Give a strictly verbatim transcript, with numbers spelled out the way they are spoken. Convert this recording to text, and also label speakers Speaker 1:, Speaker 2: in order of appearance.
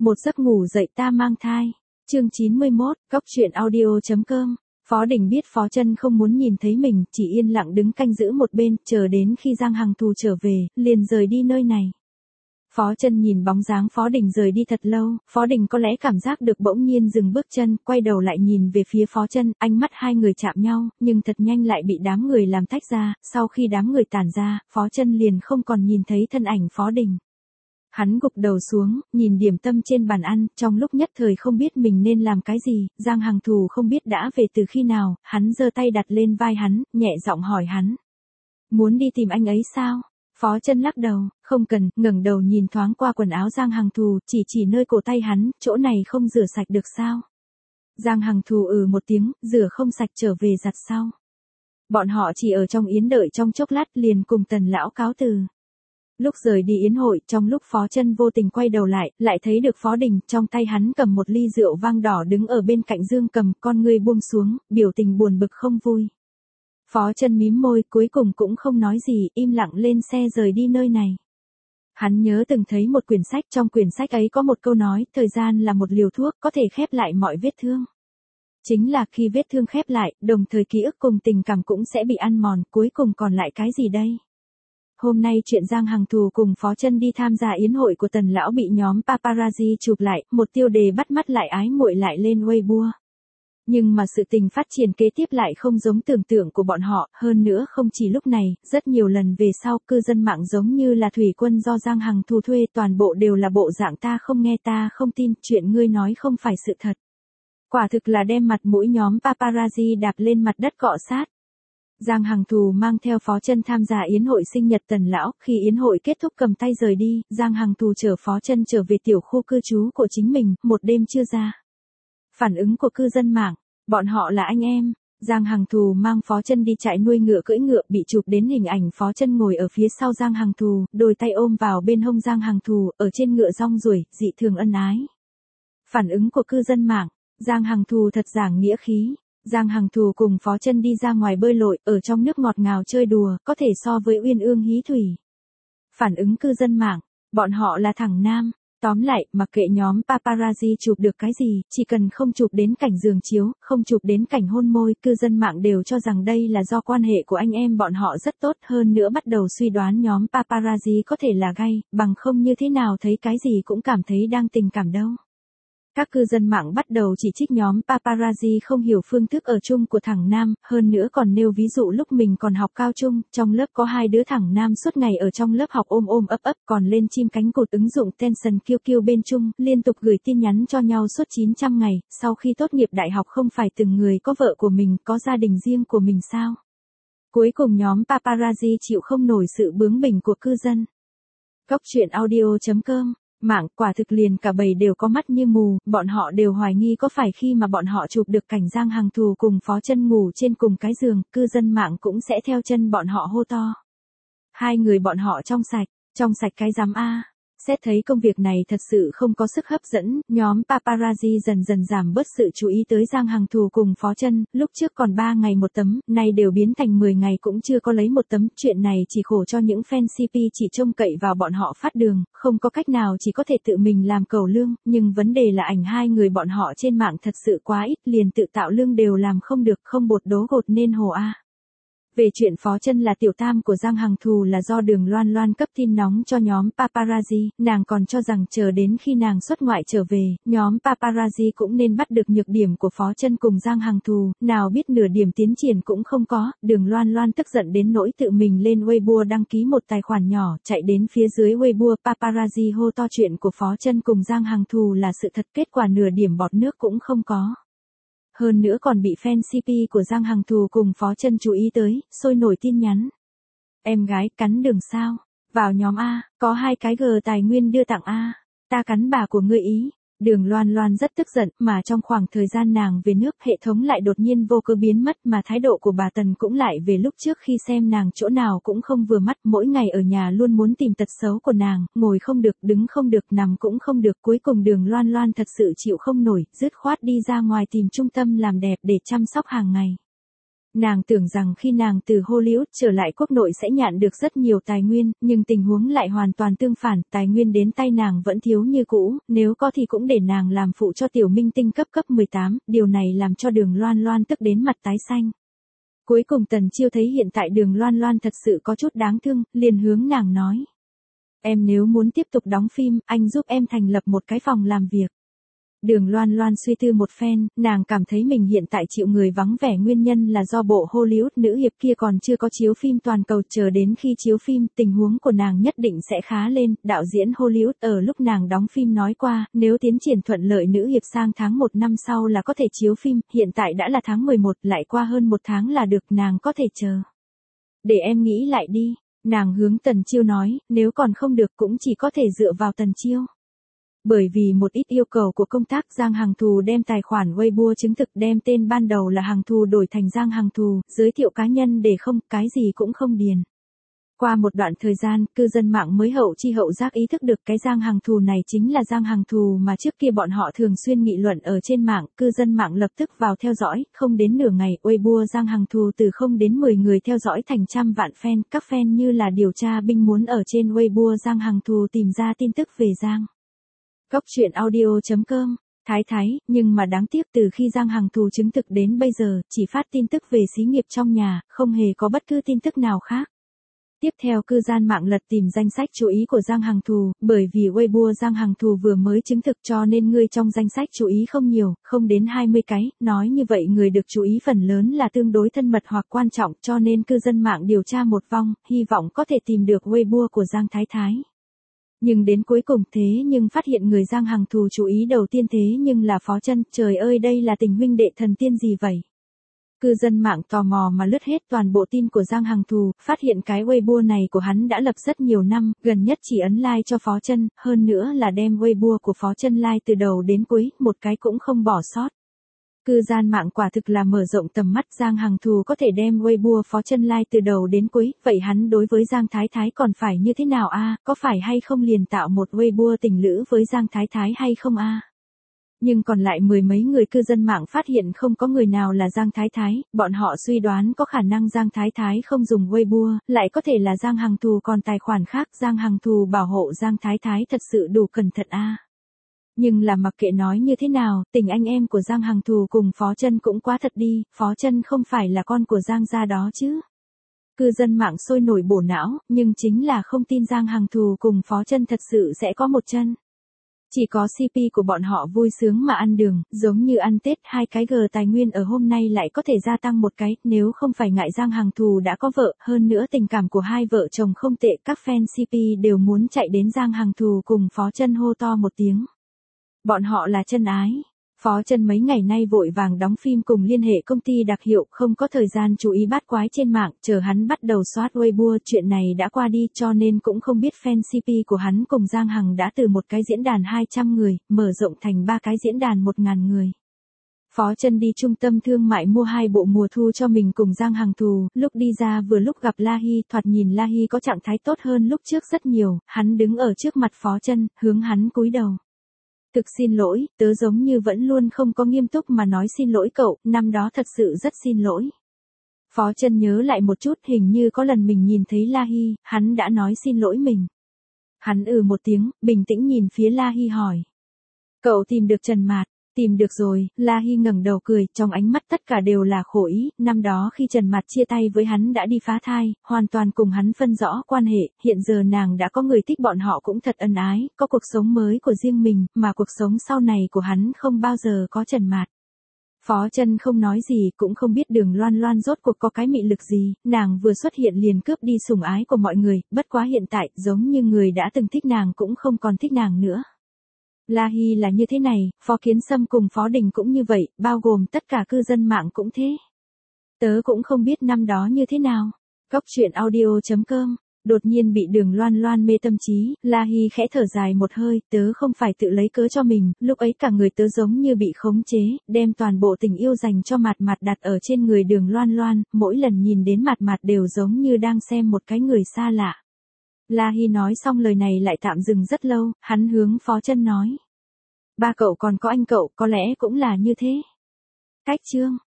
Speaker 1: Một giấc ngủ dậy ta mang thai. Chương chín mươi mốt, Góc truyện audio.com. Phó Đình biết Phó Chân không muốn nhìn thấy mình, chỉ yên lặng đứng canh giữ một bên, chờ đến khi Giang Hằng Thù trở về, liền rời đi nơi này. Phó Chân nhìn bóng dáng Phó Đình rời đi thật lâu, Phó Đình có lẽ cảm giác được bỗng nhiên dừng bước chân, quay đầu lại nhìn về phía Phó Chân, ánh mắt hai người chạm nhau, nhưng thật nhanh lại bị đám người làm tách ra, sau khi đám người tản ra, Phó Chân liền không còn nhìn thấy thân ảnh Phó Đình. Hắn gục đầu xuống, nhìn điểm tâm trên bàn ăn, trong lúc nhất thời không biết mình nên làm cái gì, Giang Hằng Thù không biết đã về từ khi nào, hắn giơ tay đặt lên vai hắn, nhẹ giọng hỏi hắn. Muốn đi tìm anh ấy sao? Phó Chân lắc đầu, không cần, ngẩng đầu nhìn thoáng qua quần áo Giang Hằng Thù, chỉ chỉ nơi cổ tay hắn, chỗ này không rửa sạch được sao? Giang Hằng Thù ừ một tiếng, rửa không sạch trở về giặt sau. Bọn họ chỉ ở trong yến đợi trong chốc lát liền cùng Tần lão cáo từ. Lúc rời đi yến hội, trong lúc Phó Chân vô tình quay đầu lại, lại thấy được Phó Đình, trong tay hắn cầm một ly rượu vang đỏ đứng ở bên cạnh giường cầm, con ngươi buông xuống, biểu tình buồn bực không vui. Phó Chân mím môi, cuối cùng cũng không nói gì, im lặng lên xe rời đi nơi này. Hắn nhớ từng thấy một quyển sách, trong quyển sách ấy có một câu nói, thời gian là một liều thuốc, có thể khép lại mọi vết thương. Chính là khi vết thương khép lại, đồng thời ký ức cùng tình cảm cũng sẽ bị ăn mòn, cuối cùng còn lại cái gì đây? Hôm nay chuyện Giang Hằng Thù cùng Phó Chân đi tham gia yến hội của Tần lão bị nhóm paparazzi chụp lại, một tiêu đề bắt mắt lại ái muội lại lên Weibo. Nhưng mà sự tình phát triển kế tiếp lại không giống tưởng tượng của bọn họ, hơn nữa không chỉ lúc này, rất nhiều lần về sau, cư dân mạng giống như là thủy quân do Giang Hằng Thù thuê, toàn bộ đều là bộ dạng ta không nghe ta không tin, chuyện ngươi nói không phải sự thật. Quả thực là đem mặt mũi nhóm paparazzi đạp lên mặt đất cọ sát. Giang Hằng Thù mang theo Phó Chân tham gia yến hội sinh nhật Tần lão, khi yến hội kết thúc cầm tay rời đi, Giang Hằng Thù chở Phó Chân trở về tiểu khu cư trú của chính mình, một đêm chưa ra. Phản ứng của cư dân mạng, bọn họ là anh em. Giang Hằng Thù mang Phó Chân đi trại nuôi ngựa cưỡi ngựa, bị chụp đến hình ảnh Phó Chân ngồi ở phía sau Giang Hằng Thù, đôi tay ôm vào bên hông Giang Hằng Thù, ở trên ngựa rong ruổi, dị thường ân ái. Phản ứng của cư dân mạng, Giang Hằng Thù thật giảng nghĩa khí. Giang Hằng Thù cùng Phó Chân đi ra ngoài bơi lội, ở trong nước ngọt ngào chơi đùa, có thể so với uyên ương hí thủy. Phản ứng cư dân mạng, bọn họ là thằng nam. Tóm lại, mặc kệ nhóm paparazzi chụp được cái gì, chỉ cần không chụp đến cảnh giường chiếu, không chụp đến cảnh hôn môi, cư dân mạng đều cho rằng đây là do quan hệ của anh em bọn họ rất tốt, hơn nữa bắt đầu suy đoán nhóm paparazzi có thể là gay, bằng không như thế nào thấy cái gì cũng cảm thấy đang tình cảm đâu. Các cư dân mạng bắt đầu chỉ trích nhóm paparazzi không hiểu phương thức ở chung của thằng nam, hơn nữa còn nêu ví dụ lúc mình còn học cao trung, trong lớp có hai đứa thằng nam suốt ngày ở trong lớp học ôm ôm ấp ấp, còn lên chim cánh cụt ứng dụng Tension Q Q bên chung, liên tục gửi tin nhắn cho nhau suốt chín trăm ngày, sau khi tốt nghiệp đại học không phải từng người có vợ của mình, có gia đình riêng của mình sao? Cuối cùng nhóm paparazzi chịu không nổi sự bướng bỉnh của cư dân. Góc truyện audio.com. Mạng, quả thực liền cả bầy đều có mắt như mù, bọn họ đều hoài nghi có phải khi mà bọn họ chụp được cảnh Giang Hằng Thù cùng Phó Chân ngủ trên cùng cái giường, cư dân mạng cũng sẽ theo chân bọn họ hô to. Hai người bọn họ trong sạch, trong sạch cái rắm a. Xét thấy công việc này thật sự không có sức hấp dẫn, nhóm paparazzi dần dần giảm bớt sự chú ý tới Giang Hằng Thù cùng Phó Chân, lúc trước còn ba ngày một tấm, nay đều biến thành mười ngày cũng chưa có lấy một tấm, chuyện này chỉ khổ cho những fan xê pê chỉ trông cậy vào bọn họ phát đường, không có cách nào chỉ có thể tự mình làm cầu lương, nhưng vấn đề là ảnh hai người bọn họ trên mạng thật sự quá ít, liền tự tạo lương đều làm không được, không bột đố gột nên hồ a. Về chuyện Phó Chân là tiểu tam của Giang Hằng Thù là do Đường Loan Loan cấp tin nóng cho nhóm paparazzi, nàng còn cho rằng chờ đến khi nàng xuất ngoại trở về, nhóm paparazzi cũng nên bắt được nhược điểm của Phó Chân cùng Giang Hằng Thù, nào biết nửa điểm tiến triển cũng không có, Đường Loan Loan tức giận đến nỗi tự mình lên Weibo đăng ký một tài khoản nhỏ, chạy đến phía dưới Weibo paparazzi hô to chuyện của Phó Chân cùng Giang Hằng Thù là sự thật, kết quả nửa điểm bọt nước cũng không có. Hơn nữa còn bị fan xê pê của Giang Hằng Thù cùng Phó Chân chú ý tới, sôi nổi tin nhắn. Em gái, cắn đường sao? Vào nhóm A, có hai cái G tài nguyên đưa tặng A. Ta cắn bà của ngươi ý. Đường Loan Loan rất tức giận, mà trong khoảng thời gian nàng về nước, hệ thống lại đột nhiên vô cớ biến mất, mà thái độ của bà Tần cũng lại về lúc trước khi xem nàng chỗ nào cũng không vừa mắt, mỗi ngày ở nhà luôn muốn tìm tật xấu của nàng, ngồi không được, đứng không được, nằm cũng không được, cuối cùng Đường Loan Loan thật sự chịu không nổi, dứt khoát đi ra ngoài tìm trung tâm làm đẹp để chăm sóc hàng ngày. Nàng tưởng rằng khi nàng từ Hollywood trở lại quốc nội sẽ nhận được rất nhiều tài nguyên, nhưng tình huống lại hoàn toàn tương phản, tài nguyên đến tay nàng vẫn thiếu như cũ, nếu có thì cũng để nàng làm phụ cho tiểu minh tinh cấp cấp mười tám, điều này làm cho Đường Loan Loan tức đến mặt tái xanh. Cuối cùng Tần Chiêu thấy hiện tại Đường Loan Loan thật sự có chút đáng thương, liền hướng nàng nói. Em nếu muốn tiếp tục đóng phim, anh giúp em thành lập một cái phòng làm việc. Đường Loan Loan suy tư một phen, nàng cảm thấy mình hiện tại chịu người vắng vẻ nguyên nhân là do bộ Hollywood nữ hiệp kia còn chưa có chiếu phim toàn cầu, chờ đến khi chiếu phim, tình huống của nàng nhất định sẽ khá lên. Đạo diễn Hollywood ở lúc nàng đóng phim nói qua, nếu tiến triển thuận lợi nữ hiệp sang tháng một năm sau là có thể chiếu phim, hiện tại đã là tháng mười một, lại qua hơn một tháng là được, nàng có thể chờ. Để em nghĩ lại đi, nàng hướng Tần Chiêu nói, nếu còn không được cũng chỉ có thể dựa vào Tần Chiêu. Bởi vì một ít yêu cầu của công tác, Giang Hằng Thù đem tài khoản Weibo chứng thực, đem tên ban đầu là Hằng Thù đổi thành Giang Hằng Thù, giới thiệu cá nhân để không, cái gì cũng không điền. Qua một đoạn thời gian, cư dân mạng mới hậu chi hậu giác ý thức được cái Giang Hằng Thù này chính là Giang Hằng Thù mà trước kia bọn họ thường xuyên nghị luận ở trên mạng, cư dân mạng lập tức vào theo dõi, không đến nửa ngày, Weibo Giang Hằng Thù từ không đến mười người theo dõi thành trăm vạn fan, các fan như là điều tra binh muốn ở trên Weibo Giang Hằng Thù tìm ra tin tức về Giang. Góc truyện audio chấm com, Thái Thái, nhưng mà đáng tiếc từ khi Giang Hằng Thù chứng thực đến bây giờ, chỉ phát tin tức về xí nghiệp trong nhà, không hề có bất cứ tin tức nào khác. Tiếp theo cư dân mạng lật tìm danh sách chú ý của Giang Hằng Thù, bởi vì Weibo Giang Hằng Thù vừa mới chứng thực cho nên người trong danh sách chú ý không nhiều, không đến hai mươi cái, nói như vậy người được chú ý phần lớn là tương đối thân mật hoặc quan trọng, cho nên cư dân mạng điều tra một vòng, hy vọng có thể tìm được Weibo của Giang Thái Thái. Nhưng đến cuối cùng thế nhưng phát hiện người Giang Hằng Thù chú ý đầu tiên thế nhưng là Phó Chân, trời ơi đây là tình huynh đệ thần tiên gì vậy? Cư dân mạng tò mò mà lướt hết toàn bộ tin của Giang Hằng Thù, phát hiện cái Weibo này của hắn đã lập rất nhiều năm, gần nhất chỉ ấn like cho Phó Chân, hơn nữa là đem Weibo của Phó Chân like từ đầu đến cuối, một cái cũng không bỏ sót. Cư dân mạng quả thực là mở rộng tầm mắt, Giang Hằng Thù có thể đem Weibo Phó Chân like từ đầu đến cuối, vậy hắn đối với Giang Thái Thái còn phải như thế nào a? Có phải hay không liền tạo một Weibo tình lữ với Giang Thái Thái hay không a? Nhưng còn lại mười mấy người cư dân mạng phát hiện không có người nào là Giang Thái Thái, bọn họ suy đoán có khả năng Giang Thái Thái không dùng Weibo, lại có thể là Giang Hằng Thù còn tài khoản khác, Giang Hằng Thù bảo hộ Giang Thái Thái thật sự đủ cẩn thận a. Nhưng là mặc kệ nói như thế nào, tình anh em của Giang Hằng Thù cùng Phó Chân cũng quá thật đi, Phó Chân không phải là con của Giang gia đó chứ. Cư dân mạng sôi nổi bổ não, nhưng chính là không tin Giang Hằng Thù cùng Phó Chân thật sự sẽ có một chân. Chỉ có xê pê của bọn họ vui sướng mà ăn đường, giống như ăn Tết, hai cái G tài nguyên ở hôm nay lại có thể gia tăng một cái, nếu không phải ngại Giang Hằng Thù đã có vợ, hơn nữa tình cảm của hai vợ chồng không tệ, các fan xê pê đều muốn chạy đến Giang Hằng Thù cùng Phó Chân hô to một tiếng. Bọn họ là chân ái. Phó Chân mấy ngày nay vội vàng đóng phim cùng liên hệ công ty đặc hiệu, không có thời gian chú ý bát quái trên mạng, chờ hắn bắt đầu soát Weibo, chuyện này đã qua đi cho nên cũng không biết fan xê pê của hắn cùng Giang Hằng đã từ một cái diễn đàn hai trăm người, mở rộng thành ba cái diễn đàn một nghìn người. Phó Chân đi trung tâm thương mại mua hai bộ mùa thu cho mình cùng Giang Hằng Thù, lúc đi ra vừa lúc gặp La Hi, thoạt nhìn La Hi có trạng thái tốt hơn lúc trước rất nhiều, hắn đứng ở trước mặt Phó Chân, hướng hắn cúi đầu. Thực xin lỗi, tớ giống như vẫn luôn không có nghiêm túc mà nói xin lỗi cậu, năm đó thật sự rất xin lỗi. Phó Chân nhớ lại một chút, hình như có lần mình nhìn thấy La Hi, hắn đã nói xin lỗi mình. Hắn ừ một tiếng, bình tĩnh nhìn phía La Hi hỏi. Cậu tìm được Trần Mạt? Tìm được rồi, La Hi ngẩng đầu cười, trong ánh mắt tất cả đều là khổ ý, năm đó khi Trần Mạt chia tay với hắn đã đi phá thai, hoàn toàn cùng hắn phân rõ quan hệ, hiện giờ nàng đã có người thích, bọn họ cũng thật ân ái, có cuộc sống mới của riêng mình, mà cuộc sống sau này của hắn không bao giờ có Trần Mạt. Phó Chân không nói gì, cũng không biết Đường Loan Loan rốt cuộc có cái mị lực gì, nàng vừa xuất hiện liền cướp đi sủng ái của mọi người, bất quá hiện tại, giống như người đã từng thích nàng cũng không còn thích nàng nữa. La Hi là như thế này, Phó Kiến Sâm cùng Phó Đình cũng như vậy, bao gồm tất cả cư dân mạng cũng thế. Tớ cũng không biết năm đó như thế nào. Góc truyện audio chấm com, đột nhiên bị Đường Loan Loan mê tâm trí, La Hi khẽ thở dài một hơi, tớ không phải tự lấy cớ cho mình, lúc ấy cả người tớ giống như bị khống chế, đem toàn bộ tình yêu dành cho Mạt Mạt đặt ở trên người Đường Loan Loan, mỗi lần nhìn đến Mạt Mạt đều giống như đang xem một cái người xa lạ. La Hi nói xong lời này lại tạm dừng rất lâu, hắn hướng Phó Chân nói. Ba cậu còn có anh cậu, có lẽ cũng là như thế. Cách chương.